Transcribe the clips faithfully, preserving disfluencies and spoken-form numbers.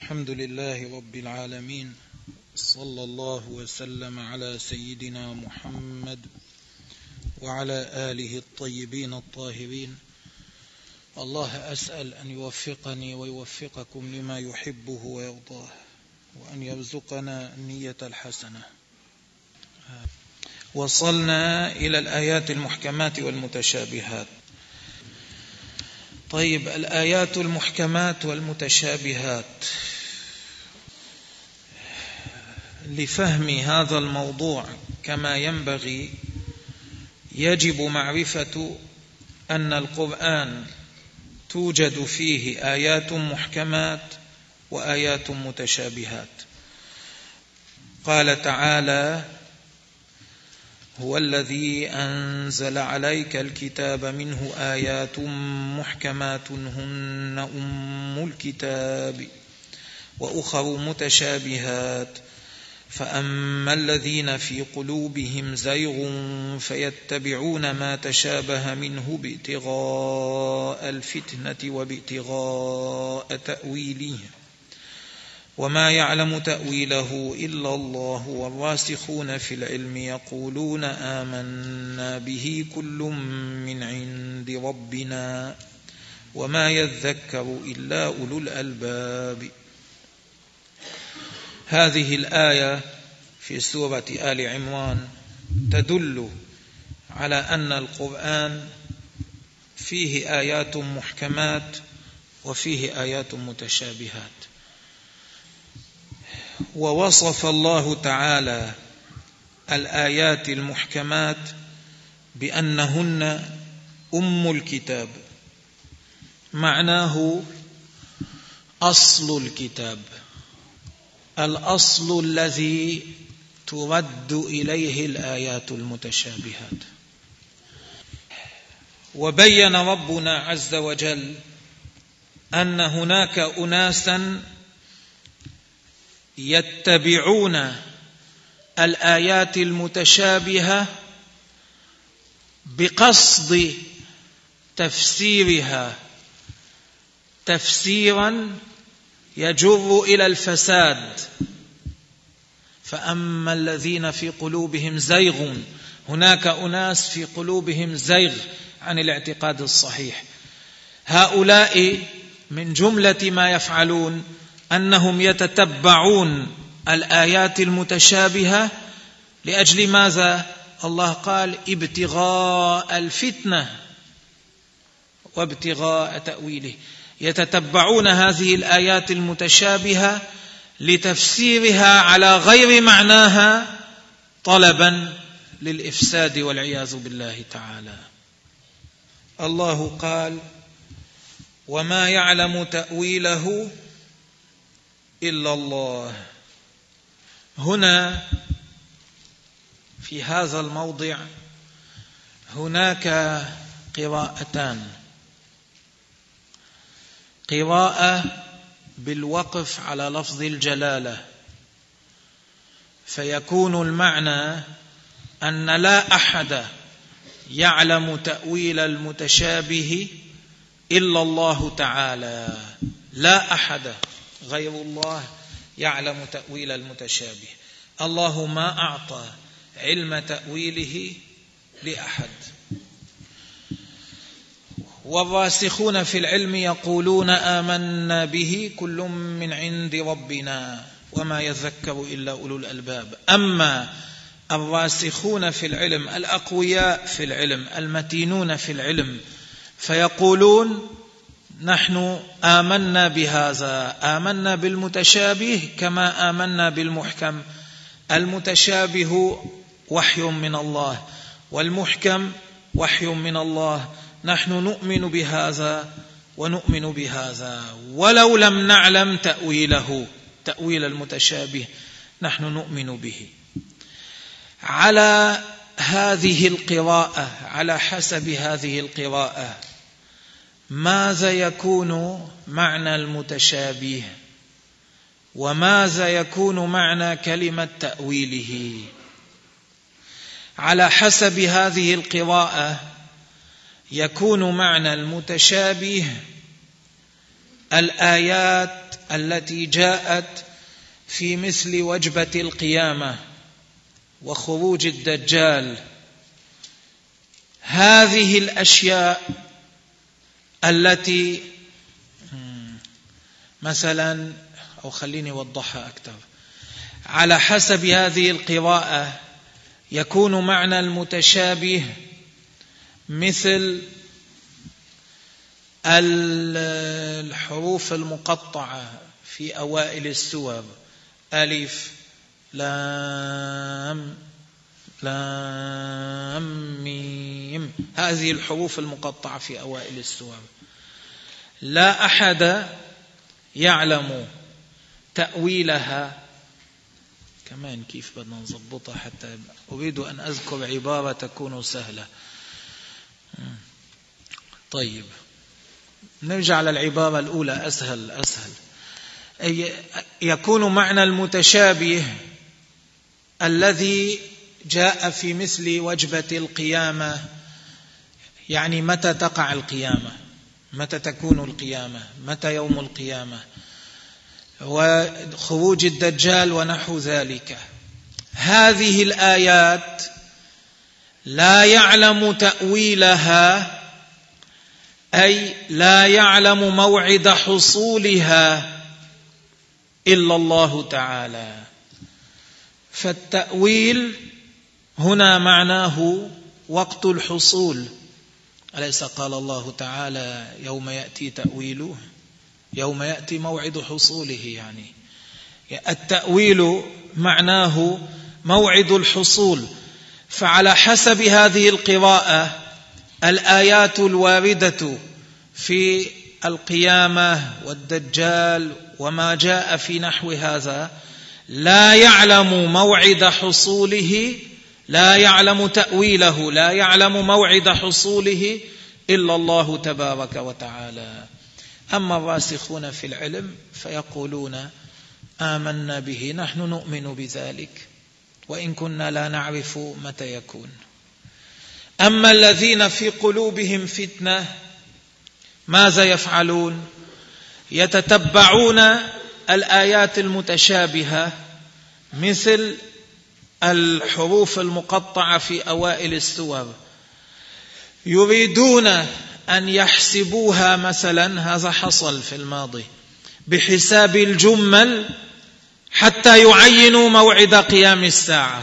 الحمد لله رب العالمين، صلى الله وسلم على سيدنا محمد وعلى آله الطيبين الطاهرين. الله أسأل أن يوفقني ويوفقكم لما يحبه ويرضاه، وأن يرزقنا النية الحسنة. وصلنا إلى الآيات المحكمات والمتشابهات. طيب، الآيات المحكمات والمتشابهات، لفهم هذا الموضوع كما ينبغي يجب معرفة أن القرآن توجد فيه آيات محكمات وآيات متشابهات. قال تعالى: هو الذي أنزل عليك الكتاب منه آيات محكمات هن أم الكتاب وأخر متشابهات فأما الذين في قلوبهم زيغ فيتبعون ما تشابه منه ابتغاء الفتنة وابتغاء تأويله وما يعلم تأويله إلا الله والراسخون في العلم يقولون آمنا به كل من عند ربنا وما يذكر إلا أولو الألباب. هذه الآية في سورة آل عمران تدل على أن القرآن فيه آيات محكمات وفيه آيات متشابهات. ووصف الله تعالى الآيات المحكمات بأنهن أم الكتاب، معناه أصل الكتاب، الأصل الذي ترد إليه الآيات المتشابهات. وبين ربنا عز وجل أن هناك أناسا يتبعون الآيات المتشابهة بقصد تفسيرها تفسيرا يجر إلى الفساد. فأما الذين في قلوبهم زيغ، هناك أناس في قلوبهم زيغ عن الاعتقاد الصحيح، هؤلاء من جملة ما يفعلون أنهم يتتبعون الآيات المتشابهة لأجل ماذا؟ الله قال: ابتغاء الفتنة وابتغاء تأويله. يتتبعون هذه الآيات المتشابهة لتفسيرها على غير معناها طلبا للإفساد والعياذ بالله تعالى. الله قال: وما يعلم تأويله إلا الله. هنا في هذا الموضع هناك قراءتان: قراءة بالوقف على لفظ الجلالة، فيكون المعنى أن لا أحد يعلم تأويل المتشابه إلا الله تعالى، لا أحد غير الله يعلم تأويل المتشابه. الله ما أعطى علم تأويله لأحد. والراسخون في العلم يقولون آمنا به كل من عند ربنا وما يذكر إلا أولو الألباب. أما الراسخون في العلم الأقوياء في العلم المتينون في العلم فيقولون: نحن آمنا بهذا، آمنا بالمتشابه كما آمنا بالمحكم. المتشابه وحي من الله والمحكم وحي من الله، نحن نؤمن بهذا ونؤمن بهذا ولو لم نعلم تأويله، تأويل المتشابه نحن نؤمن به. على هذه القراءة، على حسب هذه القراءة، ماذا يكون معنى المتشابه وماذا يكون معنى كلمة تأويله؟ على حسب هذه القراءة يكون معنى المتشابه الآيات التي جاءت في مثل وجبة القيامة وخروج الدجال، هذه الأشياء التي مثلا، أو خليني أوضحها أكثر، على حسب هذه القراءة يكون معنى المتشابه مثل الحروف المقطعة في أوائل السور، ألف لام لام ميم، هذه الحروف المقطعة في أوائل السور لا أحد يعلم تأويلها. كمان كيف بدنا نضبطها حتى أريد أن أذكر عبارة تكون سهلة. طيب نرجع للعبارة الأولى، أسهل أسهل. يكون معنى المتشابه الذي جاء في مثل وجبة القيامة، يعني متى تقع القيامة، متى تكون القيامة، متى يوم القيامة، وخروج الدجال ونحو ذلك. هذه الآيات لا يعلم تأويلها، أي لا يعلم موعد حصولها إلا الله تعالى. فالتأويل هنا معناه وقت الحصول. أليس قال الله تعالى يوم يأتي تأويله، يوم يأتي موعد حصوله، يعني التأويل معناه موعد الحصول. فعلى حسب هذه القراءة الآيات الواردة في القيامة والدجال وما جاء في نحو هذا لا يعلم موعد حصوله، لا يعلم تأويله، لا يعلم موعد حصوله إلا الله تبارك وتعالى. أما الراسخون في العلم فيقولون آمنا به، نحن نؤمن بذلك وإن كنا لا نعرف متى يكون. أما الذين في قلوبهم فتنة ماذا يفعلون؟ يتتبعون الآيات المتشابهة مثل الحروف المقطعة في أوائل السور، يريدون أن يحسبوها مثلا، هذا حصل في الماضي، بحساب الجمل حتى يعينوا موعد قيام الساعة،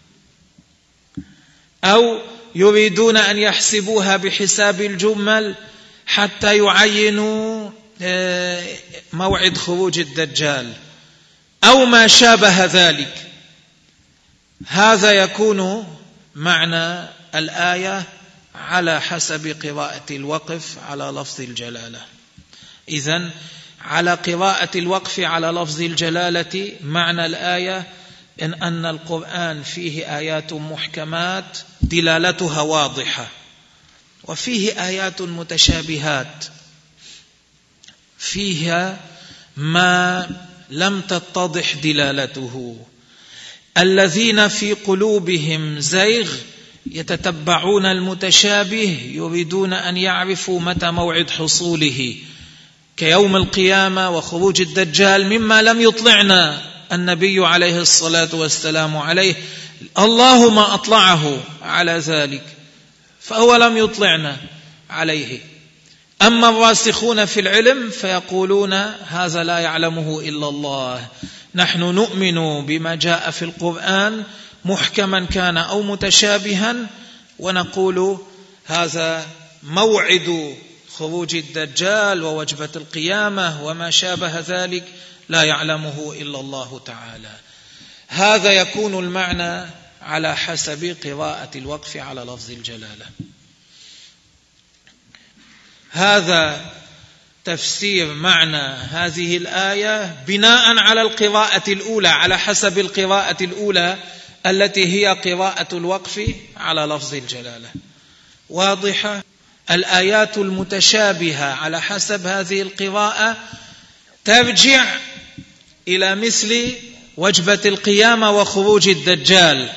أو يريدون أن يحسبوها بحساب الجمل حتى يعينوا موعد خروج الدجال أو ما شابه ذلك. هذا يكون معنى الآية على حسب قراءة الوقف على لفظ الجلالة. إذن على قراءة الوقف على لفظ الجلالة معنى الآية إن أن القرآن فيه آيات محكمات دلالتها واضحة، وفيه آيات متشابهات فيها ما لم تتضح دلالته. الذين في قلوبهم زيغ يتتبعون المتشابه، يريدون أن يعرفوا متى موعد حصوله كيوم القيامة وخروج الدجال، مما لم يطلعنا النبي عليه الصلاة والسلام عليه، الله ما أطلعه على ذلك، فهو لم يطلعنا عليه. أما الراسخون في العلم فيقولون هذا لا يعلمه إلا الله، نحن نؤمن بما جاء في القرآن محكما كان أو متشابها، ونقول هذا موعد خروج الدجال ووجبة القيامة وما شابه ذلك لا يعلمه إلا الله تعالى. هذا يكون المعنى على حسب قراءة الوقف على لفظ الجلالة. هذا تفسير معنى هذه الآية بناء على القراءة الأولى، على حسب القراءة الأولى التي هي قراءة الوقف على لفظ الجلالة. واضحة؟ الآيات المتشابهة على حسب هذه القراءة ترجع إلى مثل وجبة القيامة وخروج الدجال.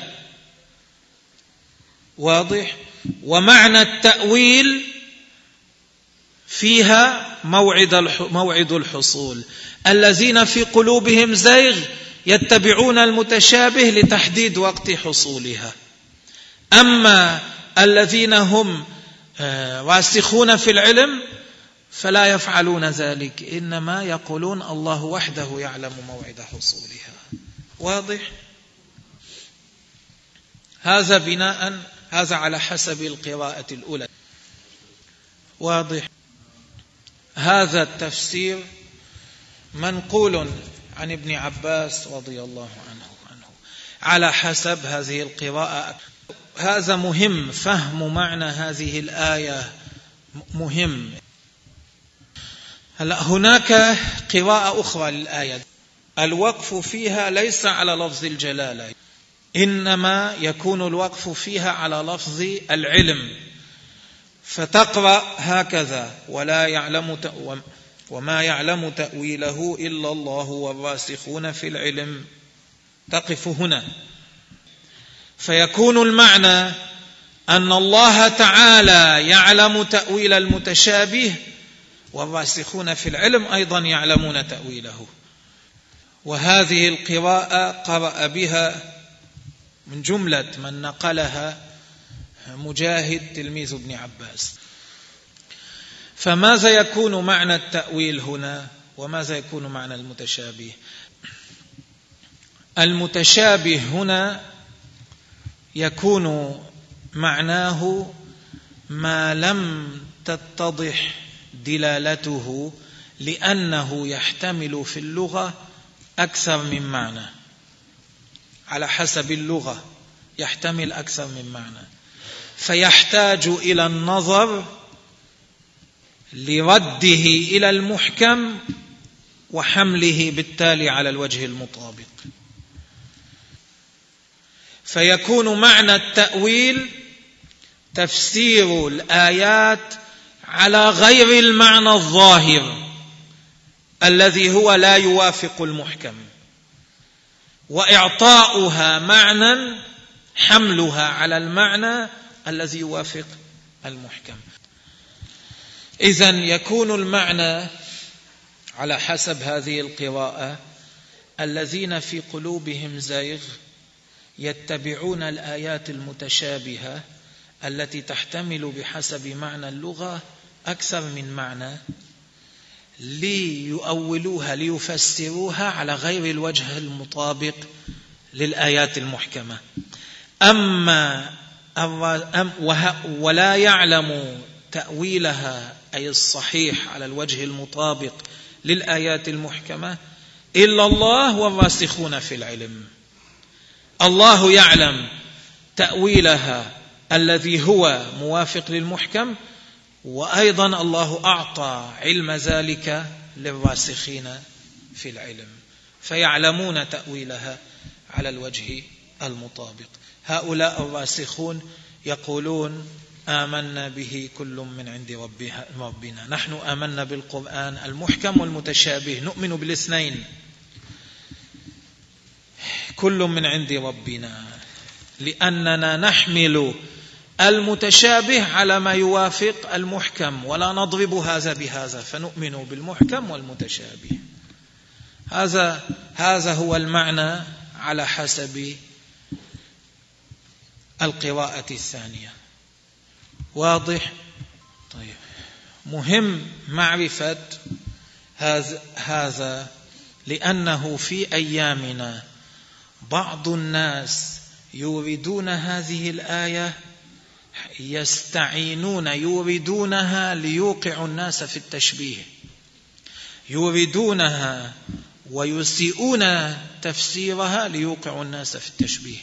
واضح؟ ومعنى التأويل فيها موعد الحصول. الذين في قلوبهم زيغ يتبعون المتشابه لتحديد وقت حصولها. أما الذين هم راسخون في العلم فلا يفعلون ذلك، إنما يقولون الله وحده يعلم موعد حصولها. واضح؟ هذا بناء هذا على حسب القراءة الأولى. واضح؟ هذا التفسير منقول عن ابن عباس رضي الله عنه عنه على حسب هذه القراءة. هذا مهم، فهم معنى هذه الآية مهم. هلا هناك قراءة أخرى للآية، الوقف فيها ليس على لفظ الجلالة، إنما يكون الوقف فيها على لفظ العلم، فتقرأ هكذا: ولا يعلم تأويل وما يعلم تأويله إلا الله والراسخون في العلم. تقف هنا، فيكون المعنى أن الله تعالى يعلم تأويل المتشابه، والراسخون في العلم أيضا يعلمون تأويله. وهذه القراءة قرأ بها من جملة من نقلها مجاهد تلميذ ابن عباس. فماذا يكون معنى التأويل هنا، وماذا يكون معنى المتشابه؟ المتشابه هنا يكون معناه ما لم تتضح دلالته، لأنه يحتمل في اللغة أكثر من معنى، على حسب اللغة يحتمل أكثر من معنى، فيحتاج إلى النظر لرده إلى المحكم وحمله بالتالي على الوجه المطابق. فيكون معنى التأويل تفسير الآيات على غير المعنى الظاهر الذي هو لا يوافق المحكم، وإعطاؤها معنى حملها على المعنى الذي يوافق المحكم. إذن يكون المعنى على حسب هذه القراءة: الذين في قلوبهم زيغ يتبعون الآيات المتشابهة التي تحتمل بحسب معنى اللغة أكثر من معنى، ليؤولوها ليفسروها على غير الوجه المطابق للآيات المحكمة. أما ولا يعلم تأويلها أي الصحيح على الوجه المطابق للآيات المحكمة إلا الله والراسخون في العلم. الله يعلم تأويلها الذي هو موافق للمحكم، وأيضا الله أعطى علم ذلك للراسخين في العلم، فيعلمون تأويلها على الوجه المطابق. هؤلاء الراسخون يقولون آمنا به كل من عند ربنا. نحن آمنا بالقرآن المحكم والمتشابه، نؤمن بالاثنين، كل من عند ربنا، لأننا نحمل المتشابه على ما يوافق المحكم، ولا نضرب هذا بهذا، فنؤمن بالمحكم والمتشابه. هذا هذا هو المعنى على حسب القراءة الثانية. واضح؟ طيب، مهم معرفة هذا هذا لأنه في أيامنا بعض الناس يوردون هذه الآية، يستعينون يوردونها ليوقعوا الناس في التشبيه، يوردونها ويسيئون تفسيرها ليوقعوا الناس في التشبيه.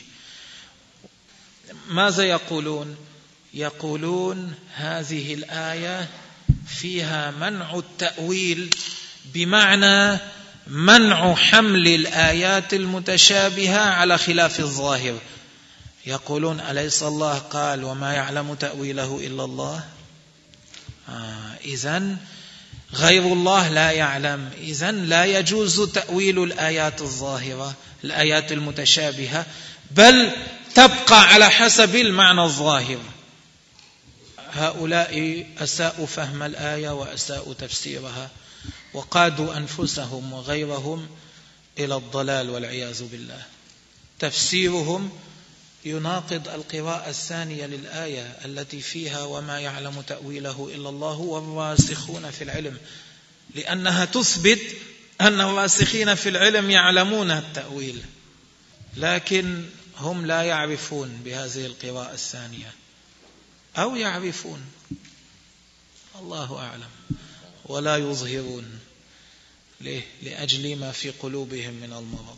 ماذا يقولون؟ يقولون هذه الآية فيها منع التأويل، بمعنى منع حمل الآيات المتشابهة على خلاف الظاهر. يقولون أليس الله قال وما يعلم تأويله إلا الله؟ آه إذن غير الله لا يعلم، إذن لا يجوز تأويل الآيات الظاهرة الآيات المتشابهة، بل تبقى على حسب المعنى الظاهر. هؤلاء أساءوا فهم الآية وأساءوا تفسيرها وقادوا أنفسهم وغيرهم إلى الضلال والعياذ بالله. تفسيرهم يناقض القراءة الثانية للآية التي فيها وما يعلم تأويله إلا الله والراسخون في العلم، لأنها تثبت أن الراسخين في العلم يعلمون التأويل، لكن هم لا يعرفون بهذه القراءة الثانية، أو يعرفون الله أعلم ولا يظهرون ليه؟ لأجل ما في قلوبهم من المرض.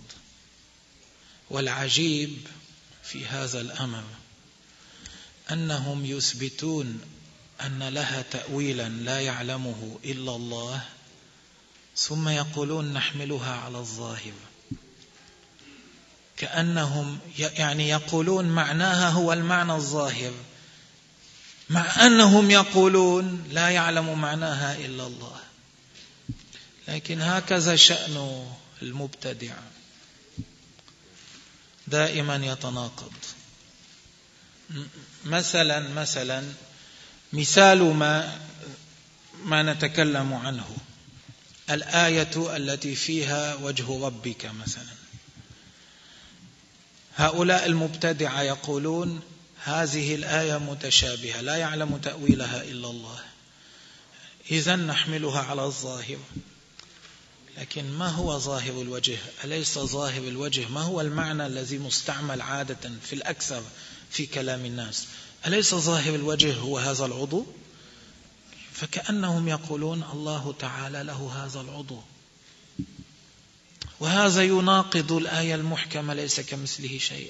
والعجيب في هذا الأمر أنهم يثبتون أن لها تأويلا لا يعلمه إلا الله، ثم يقولون نحملها على الظاهر، كأنهم يعني يقولون معناها هو المعنى الظاهر، مع أنهم يقولون لا يعلم معناها إلا الله. لكن هكذا شأن المبتدع، دائما يتناقض. مثلا مثلا مثال ما ما نتكلم عنه، الآية التي فيها وجه ربك مثلا. هؤلاء المبتدعة يقولون هذه الآية متشابهة لا يعلم تأويلها إلا الله، إذن نحملها على الظاهر. لكن ما هو ظاهر الوجه؟ أليس ظاهر الوجه ما هو المعنى الذي مستعمل عادة في الأكثر في كلام الناس؟ أليس ظاهر الوجه هو هذا العضو؟ فكأنهم يقولون الله تعالى له هذا العضو، وهذا يناقض الآية المحكمة ليس كمثله شيء.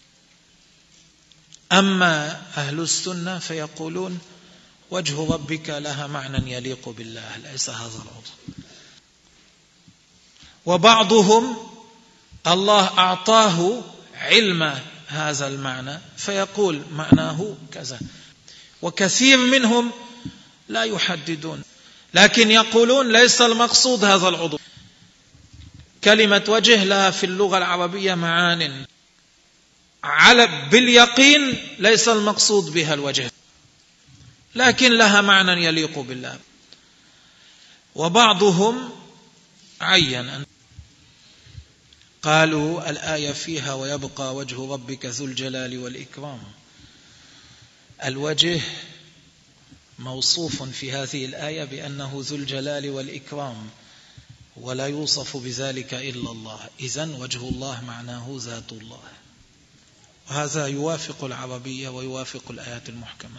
أما أهل السنة فيقولون وجه ربك لها معنى يليق بالله ليس هذا العضو. وبعضهم الله أعطاه علم هذا المعنى فيقول معناه كذا، وكثير منهم لا يحددون، لكن يقولون ليس المقصود هذا العضو. كلمة وجه لها في اللغة العربية معان، على باليقين ليس المقصود بها الوجه، لكن لها معنى يليق بالله. وبعضهم عين أن قالوا الآية فيها ويبقى وجه ربك ذو الجلال والإكرام. الوجه موصوف في هذه الآية بأنه ذو الجلال والإكرام، ولا يوصف بذلك إلا الله، إذن وجه الله معناه ذات الله. وهذا يوافق العربية ويوافق الآيات المحكمة.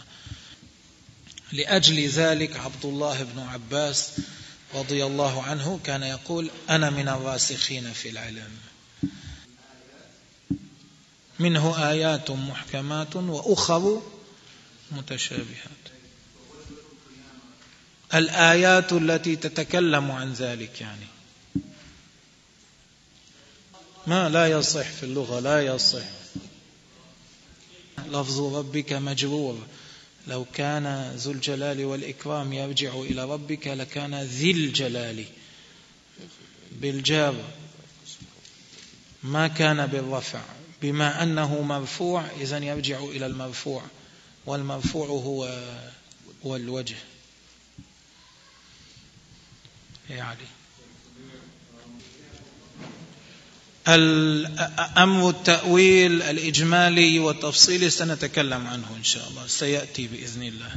لأجل ذلك عبد الله بن عباس رضي الله عنه كان يقول أنا من الراسخين في العلم، منه آيات محكمات وأخر متشابهات. الآيات التي تتكلم عن ذلك يعني ما لا يصح في اللغة، لا يصح. لفظ ربك مجرور، لو كان ذو الجلال والإكرام يرجع إلى ربك لكان ذي الجلال بالجار، ما كان بالرفع. بما أنه مرفوع إذن يرجع إلى المرفوع، والمرفوع هو هو الوجه. يعني الأمر التأويل الإجمالي والتفصيلي سنتكلم عنه إن شاء الله، سيأتي بإذن الله.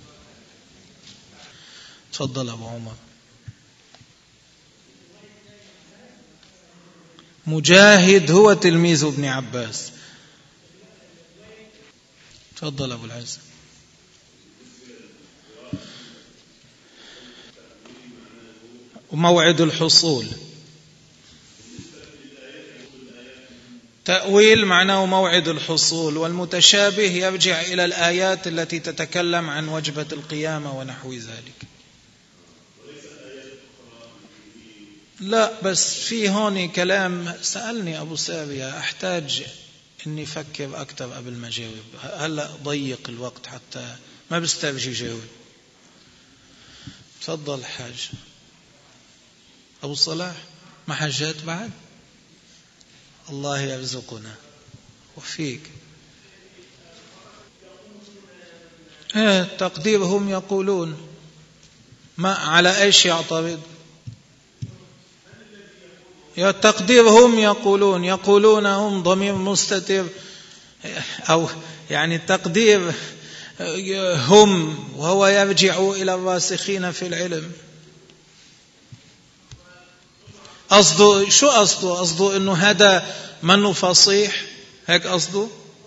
تفضل أبو عمر. مجاهد هو تلميذ ابن عباس. تفضل أبو العز. وموعد الحصول، تأويل معناه موعد الحصول، والمتشابه يرجع إلى الآيات التي تتكلم عن وجبة القيامة ونحو ذلك. لا بس في هون كلام، سألني أبو سابية أحتاج إني أفكر أكثر قبل ما أجاوب، هلأ ضيق الوقت حتى ما بسترجي جاوب. تفضل حاج أبو صلاح. ما حجات بعد؟ الله يرزقنا وفيك. تقدير هم يقولون، ما على ايش يعترض؟ يا تقدير هم يقولون، يقولون هم ضمير مستتر، أو يعني تقدير هم وهو يرجع إلى الراسخين في العلم. قصده شو قصده؟ قصده إنه هذا منه فصيح، هيك قصده؟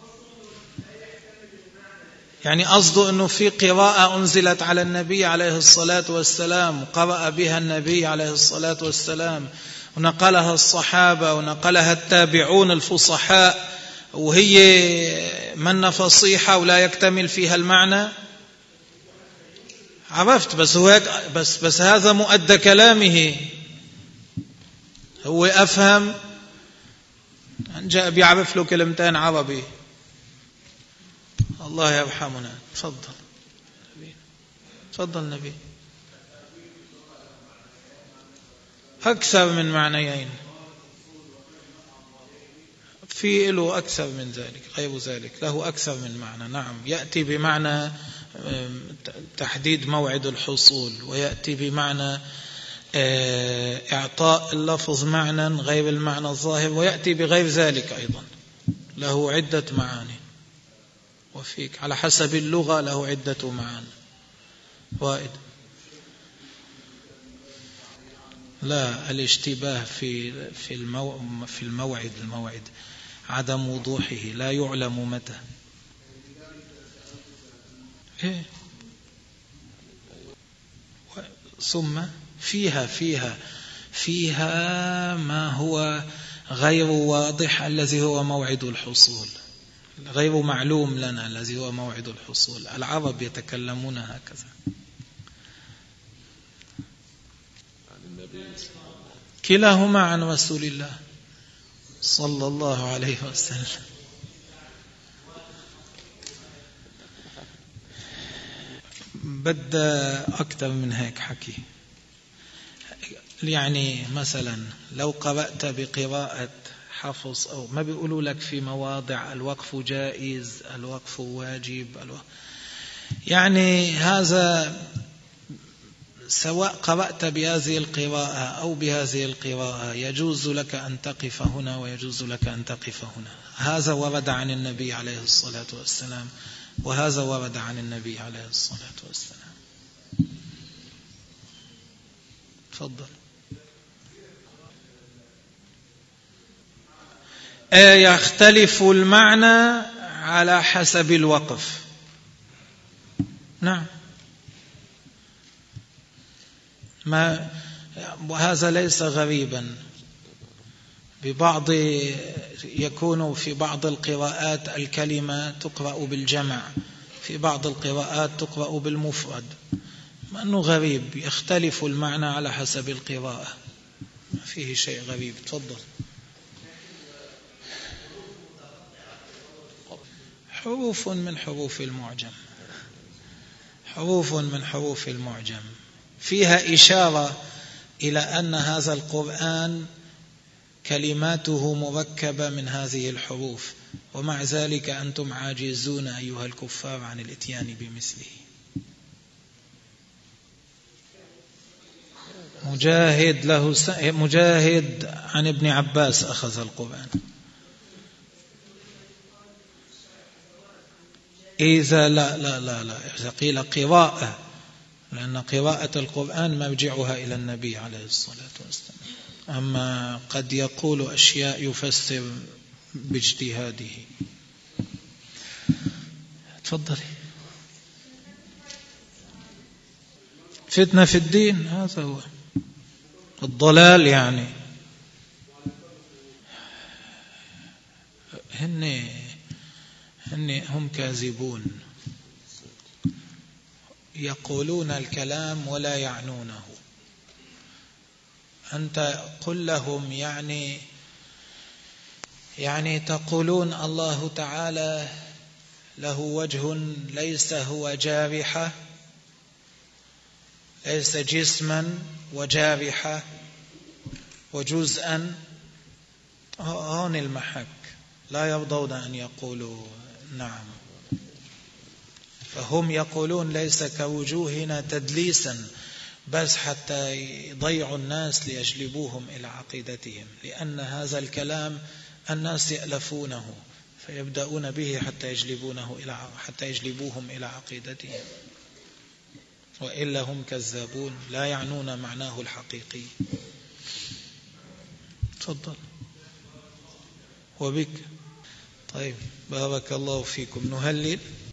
يعني قصده إنه في قراءة أنزلت على النبي عليه الصلاة والسلام وقرأ بها النبي عليه الصلاة والسلام ونقلها الصحابة ونقلها التابعون الفصحاء، وهي من فصيحة ولا يكتمل فيها المعنى. عرفت؟ بس هو بس بس هذا مؤدى كلامه، هو أفهم جاء بيعرف له كلمتين عربي. الله يرحمنا. تفضل تفضل نبي. أكثر من معنيين، في له أكثر من ذلك، غير ذلك له أكثر من معنى. نعم، يأتي بمعنى تحديد موعد الحصول، ويأتي بمعنى إعطاء اللفظ معنى غير المعنى الظاهر، ويأتي بغير ذلك أيضا، له عدة معاني. وفيك على حسب اللغة له عدة معاني. وائد. لا، الاشتباه في في المو في الموعد الموعد عدم وضوحه، لا يعلم متى. إيه؟ ثم فيها فيها فيها ما هو غير واضح الذي هو موعد الحصول، غير معلوم لنا الذي هو موعد الحصول. العرب يتكلمون هكذا. كلاهما عن رسول الله صلى الله عليه وسلم. بدأ أكثر من هيك حكي. يعني مثلا لو قرأت بقراءة حفص، أو ما بيقولوا لك في مواضع الوقف جائز، الوقف واجب، الوقف يعني هذا سواء قرأت بهذه القراءة أو بهذه القراءة يجوز لك أن تقف هنا ويجوز لك أن تقف هنا. هذا ورد عن النبي عليه الصلاة والسلام، وهذا ورد عن النبي عليه الصلاة والسلام. تفضل. يختلف المعنى على حسب الوقف. نعم، ما وهذا ليس غريبا. ببعض يكون في بعض القراءات الكلمة تقرأ بالجمع، في بعض القراءات تقرأ بالمفرد، ما أنه غريب. يختلف المعنى على حسب القراءة، ما فيه شيء غريب. تفضل. حروف من حروف المعجم، حروف من حروف المعجم فيها إشارة إلى أن هذا القرآن كلماته مركبة من هذه الحروف، ومع ذلك أنتم عاجزون أيها الكفار عن الاتيان بمثله. مجاهد له س... مجاهد عن ابن عباس أخذ القرآن. إذا لا لا لا لا إذا قيل قراءة، لأن قراءة القرآن مرجعها إلى النبي عليه الصلاة والسلام. أما قد يقول أشياء يفسر باجتهاده. تفضلي. فتنة في الدين، هذا هو الضلال. يعني هن هن هم كاذبون، يقولون الكلام ولا يعنونه. أنت قل لهم يعني يعني تقولون الله تعالى له وجه ليس هو جارحة، ليس جسما وجارحة وجزءا. هون المحك، لا يرضون أن يقولوا نعم. فهم يقولون ليس كوجوهنا تدليسا، بس حتى يضيعوا الناس ليجلبوهم إلى عقيدتهم، لأن هذا الكلام الناس يألفونه فيبدأون به حتى يجلبونه إلى حتى يجلبوهم إلى عقيدتهم، وإلا هم كذابون لا يعنون معناه الحقيقي. تفضل. وبك. طيب بارك الله فيكم. نهلل.